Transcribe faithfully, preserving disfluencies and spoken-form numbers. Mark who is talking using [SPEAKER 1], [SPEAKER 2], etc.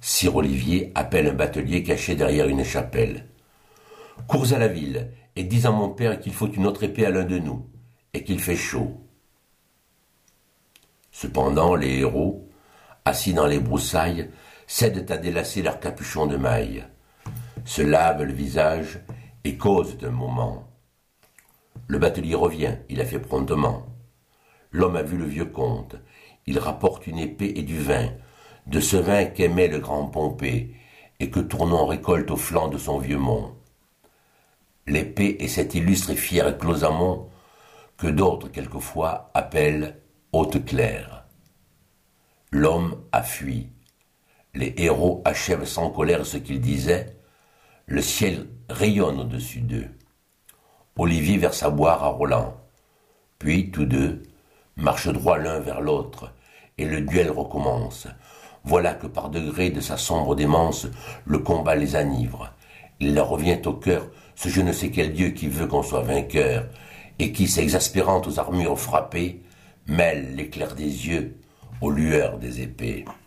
[SPEAKER 1] Sire Olivier appelle un batelier caché derrière une chapelle. « Cours à la ville et dis à mon père qu'il faut une autre épée à l'un de nous, et qu'il fait chaud. » Cependant, les héros, assis dans les broussailles, cèdent à délacer leurs capuchons de maille, se lavent le visage et causent un moment. Le batelier revient, il a fait promptement. L'homme a vu le vieux comte, il rapporte une épée et du vin, de ce vin qu'aimait le grand Pompée, et que Tournon récolte au flanc de son vieux mont. L'épée est cet illustre et fier Closamond, que d'autres quelquefois appellent Haute-Claire. L'homme a fui. Les héros achèvent sans colère ce qu'ils disaient. Le ciel rayonne au-dessus d'eux. Olivier verse à boire à Roland. Puis, tous deux, marchent droit l'un vers l'autre, et le duel recommence. Voilà que par degrés de sa sombre démence, le combat les enivre. Il leur revient au cœur ce je ne sais quel dieu qui veut qu'on soit vainqueur, et qui, s'exaspérant aux armures frappées, mêle l'éclair des yeux aux lueurs des épées.